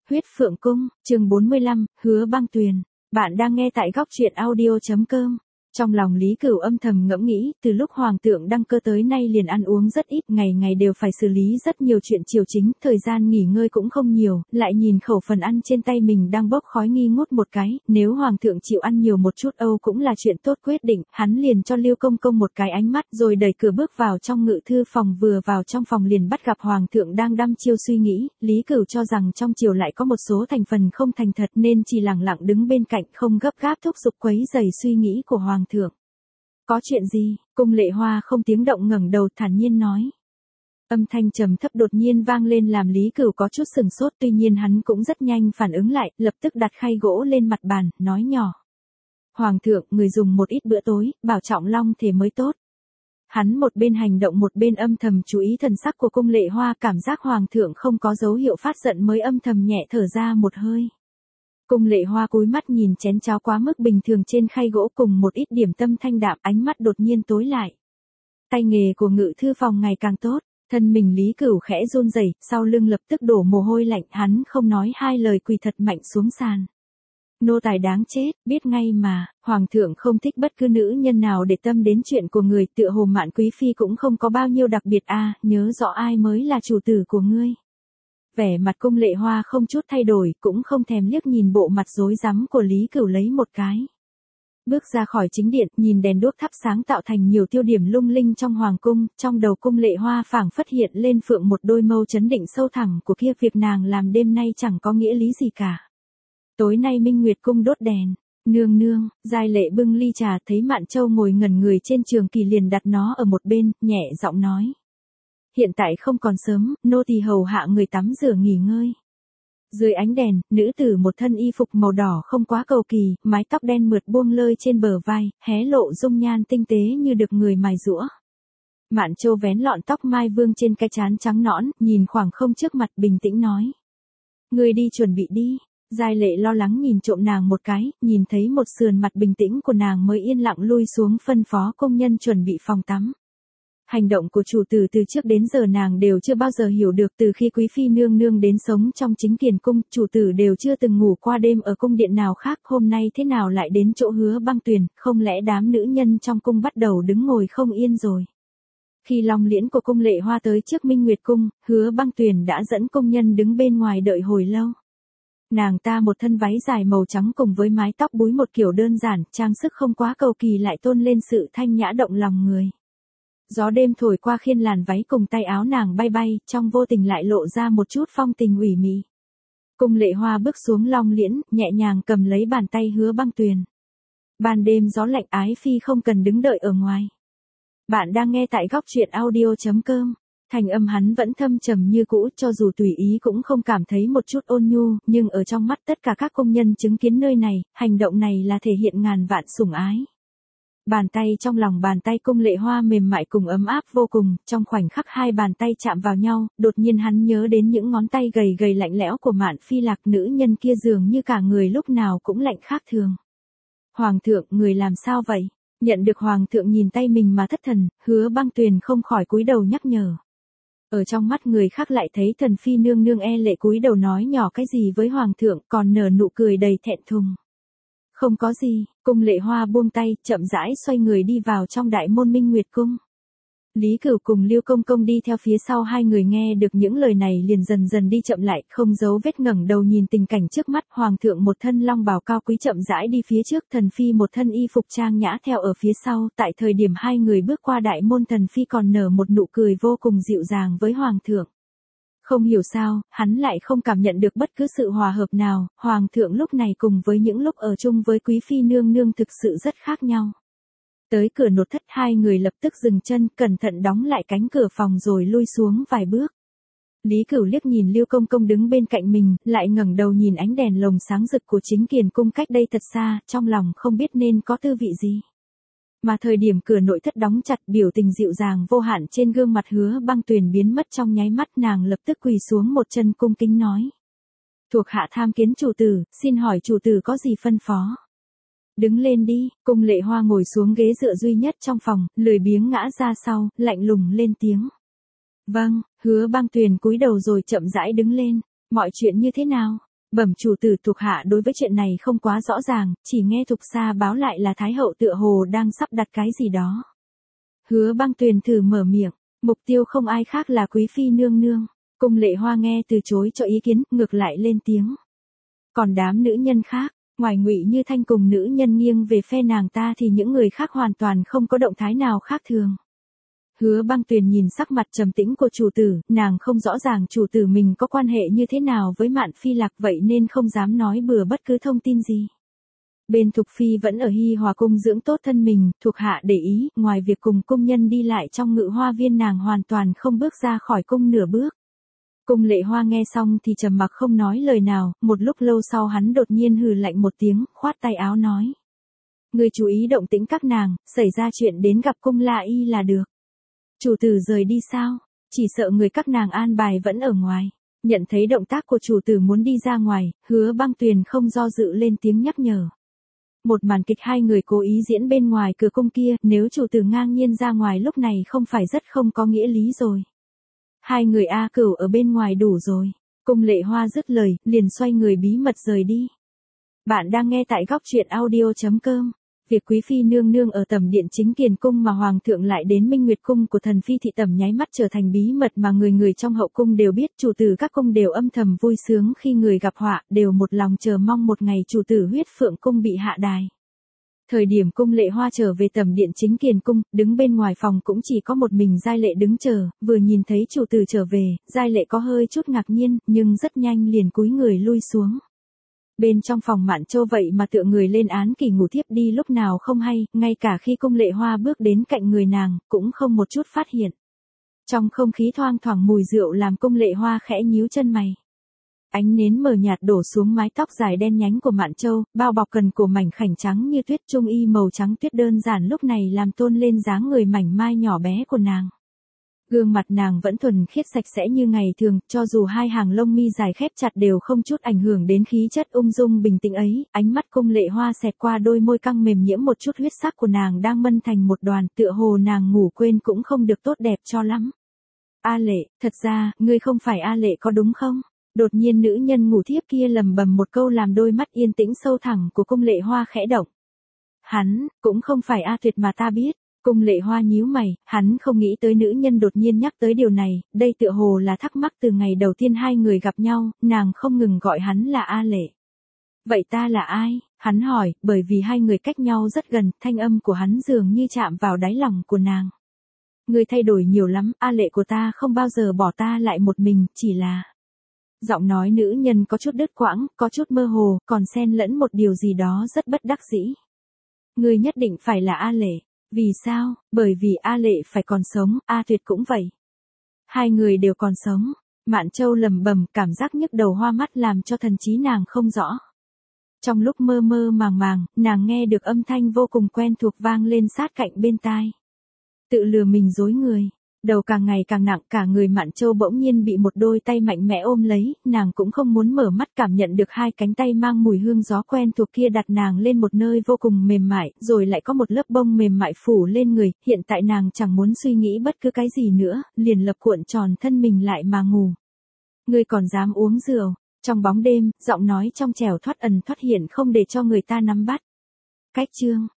Huyết Phượng Cung, chương 45, Hứa Băng Tuyền. Bạn đang nghe tại góc truyện audio.com. Trong lòng Lý Cửu âm thầm ngẫm nghĩ, từ lúc Hoàng thượng đăng cơ tới nay liền ăn uống rất ít, ngày ngày đều phải xử lý rất nhiều chuyện triều chính, thời gian nghỉ ngơi cũng không nhiều, lại nhìn khẩu phần ăn trên tay mình đang bốc khói nghi ngút một cái, nếu Hoàng thượng chịu ăn nhiều một chút Âu cũng là chuyện tốt quyết định, hắn liền cho Lưu Công Công một cái ánh mắt rồi đẩy cửa bước vào trong ngự thư phòng, vừa vào trong phòng liền bắt gặp Hoàng thượng đang đăm chiêu suy nghĩ, Lý Cửu cho rằng trong triều lại có một số thành phần không thành thật nên chỉ lặng lặng đứng bên cạnh không gấp gáp thúc giục quấy rầy suy nghĩ của Hoàng thượng. Có chuyện gì? Cung Lệ Hoa không tiếng động ngẩng đầu thản nhiên nói. Âm thanh trầm thấp đột nhiên vang lên làm Lý Cửu có chút sừng sốt, tuy nhiên hắn cũng rất nhanh phản ứng lại, lập tức đặt khay gỗ lên mặt bàn, nói nhỏ. Hoàng thượng, người dùng một ít bữa tối, bảo trọng long thể mới tốt. Hắn một bên hành động một bên âm thầm chú ý thần sắc của Cung Lệ Hoa, cảm giác Hoàng thượng không có dấu hiệu phát giận mới âm thầm nhẹ thở ra một hơi. Cung Lệ Hoa cúi mắt nhìn chén cháo quá mức bình thường trên khay gỗ cùng một ít điểm tâm thanh đạm, ánh mắt đột nhiên tối lại. Tay nghề của ngự thư phòng ngày càng tốt, thân mình Lý Cửu khẽ run rẩy, sau lưng lập tức đổ mồ hôi lạnh, hắn không nói hai lời quỳ thật mạnh xuống sàn. Nô tài đáng chết, biết ngay mà, Hoàng thượng không thích bất cứ nữ nhân nào để tâm đến chuyện của người, tựa hồ Mạn Quý Phi cũng không có bao nhiêu đặc biệt nhớ rõ ai mới là chủ tử của ngươi. Vẻ mặt Cung Lệ Hoa không chút thay đổi, cũng không thèm liếc nhìn bộ mặt rối rắm của Lý Cửu lấy một cái. Bước ra khỏi chính điện, nhìn đèn đuốc thắp sáng tạo thành nhiều tiêu điểm lung linh trong hoàng cung, trong đầu Cung Lệ Hoa phảng phất hiện lên phượng một đôi mâu chấn định sâu thẳm của kia, việc nàng làm đêm nay chẳng có nghĩa lý gì cả. Tối nay Minh Nguyệt cung đốt đèn, nương nương, Giai Lệ bưng ly trà, thấy Mạn Châu ngồi ngẩn người trên trường kỳ liền đặt nó ở một bên, nhẹ giọng nói. Hiện tại không còn sớm, nô tỳ hầu hạ người tắm rửa nghỉ ngơi. Dưới ánh đèn, nữ tử một thân y phục màu đỏ không quá cầu kỳ, mái tóc đen mượt buông lơi trên bờ vai, hé lộ dung nhan tinh tế như được người mài giũa. Mạn Châu vén lọn tóc mai vương trên cái trán trắng nõn, nhìn khoảng không trước mặt bình tĩnh nói. Người đi chuẩn bị đi. Giai Lệ lo lắng nhìn trộm nàng một cái, nhìn thấy một sườn mặt bình tĩnh của nàng mới yên lặng lui xuống phân phó công nhân chuẩn bị phòng tắm. Hành động của chủ tử từ trước đến giờ nàng đều chưa bao giờ hiểu được, từ khi Quý Phi nương nương đến sống trong Chính Kiền cung, chủ tử đều chưa từng ngủ qua đêm ở cung điện nào khác, hôm nay thế nào lại đến chỗ Hứa Băng Tuyền, không lẽ đám nữ nhân trong cung bắt đầu đứng ngồi không yên rồi. Khi long liễn của Cung Lệ Hoa tới trước Minh Nguyệt cung, Hứa Băng Tuyền đã dẫn công nhân đứng bên ngoài đợi hồi lâu. Nàng ta một thân váy dài màu trắng cùng với mái tóc búi một kiểu đơn giản, trang sức không quá cầu kỳ lại tôn lên sự thanh nhã động lòng người. Gió đêm thổi qua khiên làn váy cùng tay áo nàng bay bay, trong vô tình lại lộ ra một chút phong tình ủy mị. Cung Lệ Hoa bước xuống long liễn, nhẹ nhàng cầm lấy bàn tay Hứa Băng Tuyền. Ban đêm gió lạnh, ái phi không cần đứng đợi ở ngoài. Bạn đang nghe tại góc truyện audio.com. Thành âm hắn vẫn thâm trầm như cũ, cho dù tùy ý cũng không cảm thấy một chút ôn nhu, nhưng ở trong mắt tất cả các công nhân chứng kiến nơi này, hành động này là thể hiện ngàn vạn sủng ái. Bàn tay trong lòng bàn tay Cung Lệ Hoa mềm mại cùng ấm áp vô cùng, trong khoảnh khắc hai bàn tay chạm vào nhau, đột nhiên hắn nhớ đến những ngón tay gầy gầy lạnh lẽo của Mạn Phi Lạc, nữ nhân kia dường như cả người lúc nào cũng lạnh khác thường. Hoàng thượng, người làm sao vậy? Nhận được Hoàng thượng nhìn tay mình mà thất thần, Hứa Băng Tuyền không khỏi cúi đầu nhắc nhở. Ở trong mắt người khác lại thấy Thần Phi nương nương e lệ cúi đầu nói nhỏ cái gì với Hoàng thượng, còn nở nụ cười đầy thẹn thùng. Không có gì, Cung Lệ Hoa buông tay, chậm rãi xoay người đi vào trong đại môn Minh Nguyệt cung. Lý Cửu cùng Lưu Công Công đi theo phía sau, hai người nghe được những lời này liền dần dần đi chậm lại, không giấu vết ngẩng đầu nhìn tình cảnh trước mắt. Hoàng thượng một thân long bào cao quý chậm rãi đi phía trước, Thần Phi một thân y phục trang nhã theo ở phía sau. Tại thời điểm hai người bước qua đại môn, Thần Phi còn nở một nụ cười vô cùng dịu dàng với Hoàng thượng. Không hiểu sao, hắn lại không cảm nhận được bất cứ sự hòa hợp nào, Hoàng thượng lúc này cùng với những lúc ở chung với Quý Phi nương nương thực sự rất khác nhau. Tới cửa nội thất, hai người lập tức dừng chân, cẩn thận đóng lại cánh cửa phòng rồi lui xuống vài bước. Lý Cửu liếc nhìn Lưu Công Công đứng bên cạnh mình, lại ngẩng đầu nhìn ánh đèn lồng sáng rực của Chính Kiền cung cách đây thật xa, trong lòng không biết nên có tư vị gì. Mà thời điểm cửa nội thất đóng chặt, biểu tình dịu dàng vô hạn trên gương mặt Hứa Băng Tuyền biến mất trong nháy mắt, nàng lập tức quỳ xuống một chân cung kính nói. Thuộc hạ tham kiến chủ tử, xin hỏi chủ tử có gì phân phó? Đứng lên đi. Cung Lệ Hoa ngồi xuống ghế dựa duy nhất trong phòng, lười biếng ngã ra sau, lạnh lùng lên tiếng. Vâng. Hứa Băng Tuyền cúi đầu rồi chậm rãi đứng lên. Mọi chuyện như thế nào? Bẩm chủ tử, thuộc hạ đối với chuyện này không quá rõ ràng, chỉ nghe thuộc xa báo lại là Thái hậu tựa hồ đang sắp đặt cái gì đó. Hứa Băng Tuyền thử mở miệng, mục tiêu không ai khác là quý phi nương nương. Cung Lệ Hoa nghe từ chối cho ý kiến, ngược lại lên tiếng. Còn đám nữ nhân khác, ngoài Ngụy Như Thanh cùng nữ nhân nghiêng về phe nàng ta thì những người khác hoàn toàn không có động thái nào khác thường. Hứa Băng Tuyền nhìn sắc mặt trầm tĩnh của chủ tử, nàng không rõ ràng chủ tử mình có quan hệ như thế nào với Mạn Phi Lạc, vậy nên không dám nói bừa bất cứ thông tin gì. Bên Thục Phi vẫn ở Hi Hòa cung dưỡng tốt thân mình, thuộc hạ để ý, ngoài việc cùng cung nhân đi lại trong Ngự Hoa viên, nàng hoàn toàn không bước ra khỏi cung nửa bước. Cung Lệ Hoa nghe xong thì trầm mặc không nói lời nào, một lúc lâu sau hắn đột nhiên hừ lạnh một tiếng, khoát tay áo nói. Người chú ý động tĩnh các nàng, xảy ra chuyện đến gặp cung La Y là được. Chủ tử rời đi sao? Chỉ sợ người các nàng an bài vẫn ở ngoài. Nhận thấy động tác của chủ tử muốn đi ra ngoài, Hứa Băng Tuyền không do dự lên tiếng nhắc nhở. Một màn kịch hai người cố ý diễn bên ngoài cửa cung kia, nếu chủ tử ngang nhiên ra ngoài lúc này không phải rất không có nghĩa lý rồi. Hai người A Cửu ở bên ngoài đủ rồi. Cung Lệ Hoa dứt lời, liền xoay người bí mật rời đi. Bạn đang nghe tại góc truyện audio.com. Việc quý phi nương nương ở Tẩm Điện Chính Kiền cung mà hoàng thượng lại đến Minh Nguyệt cung của thần phi thị Tẩm nháy mắt trở thành bí mật mà người người trong hậu cung đều biết, chủ tử các cung đều âm thầm vui sướng khi người gặp họa, đều một lòng chờ mong một ngày chủ tử Huyết Phượng cung bị hạ đài. Thời điểm Cung Lệ Hoa trở về Tẩm Điện Chính Kiền cung, đứng bên ngoài phòng cũng chỉ có một mình Giai Lệ đứng chờ, vừa nhìn thấy chủ tử trở về, Giai Lệ có hơi chút ngạc nhiên, nhưng rất nhanh liền cúi người lui xuống. Bên trong phòng Mạn Châu vậy mà tựa người lên án kỷ ngủ thiếp đi lúc nào không hay, ngay cả khi Cung Lệ Hoa bước đến cạnh người nàng, cũng không một chút phát hiện. Trong không khí thoang thoảng mùi rượu làm Cung Lệ Hoa khẽ nhíu chân mày. Ánh nến mờ nhạt đổ xuống mái tóc dài đen nhánh của Mạn Châu, bao bọc cần cổ mảnh khảnh trắng như tuyết, trung y màu trắng tuyết đơn giản lúc này làm tôn lên dáng người mảnh mai nhỏ bé của nàng. Gương mặt nàng vẫn thuần khiết sạch sẽ như ngày thường, cho dù hai hàng lông mi dài khép chặt đều không chút ảnh hưởng đến khí chất ung dung bình tĩnh ấy. Ánh mắt Cung Lệ Hoa xẹt qua đôi môi căng mềm nhiễm một chút huyết sắc của nàng đang mân thành một đoàn, tựa hồ nàng ngủ quên cũng không được tốt đẹp cho lắm. A Lệ, thật ra, ngươi không phải A Lệ có đúng không? Đột nhiên nữ nhân ngủ thiếp kia lầm bầm một câu làm đôi mắt yên tĩnh sâu thẳm của Cung Lệ Hoa khẽ động. Hắn, cũng không phải A Tuyệt mà ta biết. Cung Lệ Hoa nhíu mày, hắn không nghĩ tới nữ nhân đột nhiên nhắc tới điều này, đây tựa hồ là thắc mắc từ ngày đầu tiên hai người gặp nhau, nàng không ngừng gọi hắn là A Lệ. Vậy ta là ai? Hắn hỏi, bởi vì hai người cách nhau rất gần, thanh âm của hắn dường như chạm vào đáy lòng của nàng. Ngươi thay đổi nhiều lắm, A Lệ của ta không bao giờ bỏ ta lại một mình, chỉ là... Giọng nói nữ nhân có chút đứt quãng, có chút mơ hồ, còn xen lẫn một điều gì đó rất bất đắc dĩ. Ngươi nhất định phải là A Lệ. Vì sao? Bởi vì A Lệ phải còn sống, A Tuyệt cũng vậy. Hai người đều còn sống. Mạn Châu lầm bầm, cảm giác nhức đầu hoa mắt làm cho thần trí nàng không rõ. Trong lúc mơ mơ màng màng, nàng nghe được âm thanh vô cùng quen thuộc vang lên sát cạnh bên tai. Tự lừa mình dối người. Đầu càng ngày càng nặng, cả người Mạn Châu bỗng nhiên bị một đôi tay mạnh mẽ ôm lấy, nàng cũng không muốn mở mắt, cảm nhận được hai cánh tay mang mùi hương gió quen thuộc kia đặt nàng lên một nơi vô cùng mềm mại, rồi lại có một lớp bông mềm mại phủ lên người, hiện tại nàng chẳng muốn suy nghĩ bất cứ cái gì nữa, liền lập cuộn tròn thân mình lại mà ngủ. Ngươi còn dám uống rượu? Trong bóng đêm, giọng nói trong trẻo thoát ẩn thoát hiện không để cho người ta nắm bắt. Cách chương